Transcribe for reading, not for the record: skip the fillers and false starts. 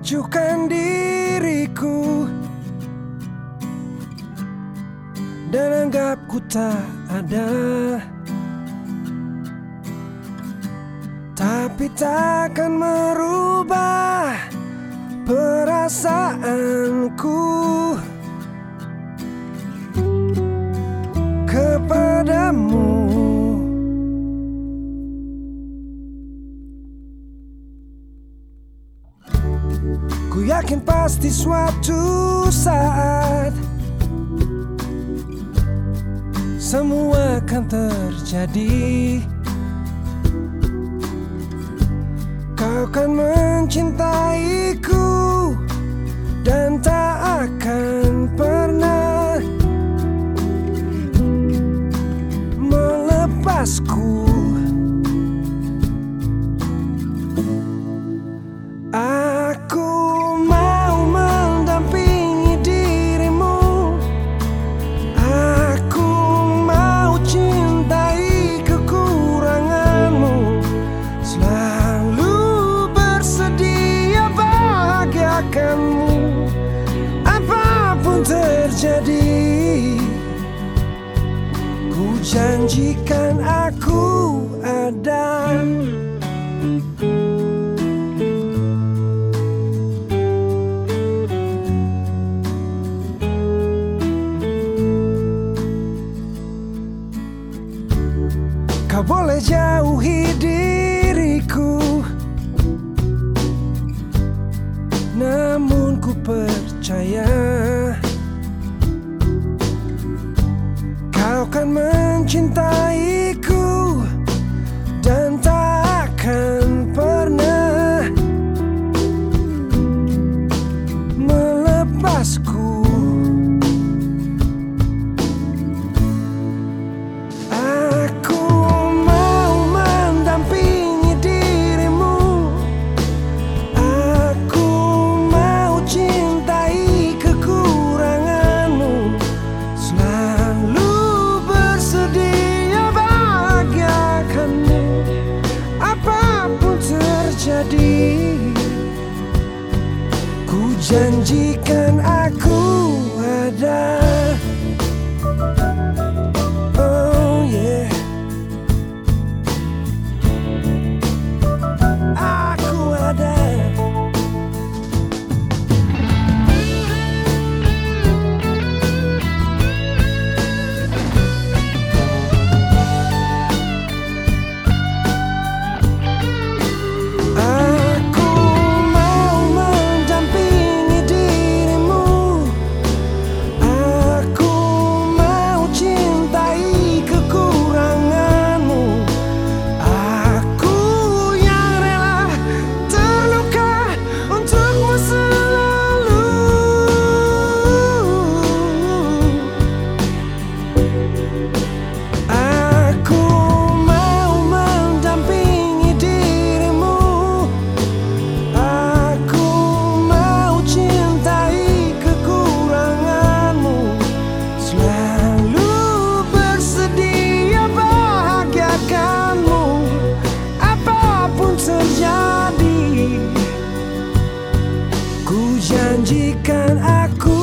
acuhkan diriku dan anggap ku tak ada, tapi takkan merubah perasaanku kepadamu. Ku yakin pasti suatu saat semua akan terjadi. Kau kan mencintaiku dan tak akan pernah melepasku. Aku mau mendampingi dirimu. Aku mau cintai kekuranganmu, selalu bersedia bahagiakanmu. Apapun terjadi, ku janjikan aku ada. Kau boleh jauhi diriku, namun ku percaya kau kan mencintaiku dan tak akan pernah melepasku. Ku janjikan aku ada. Oh yeah, aku ada. Ku janjikan aku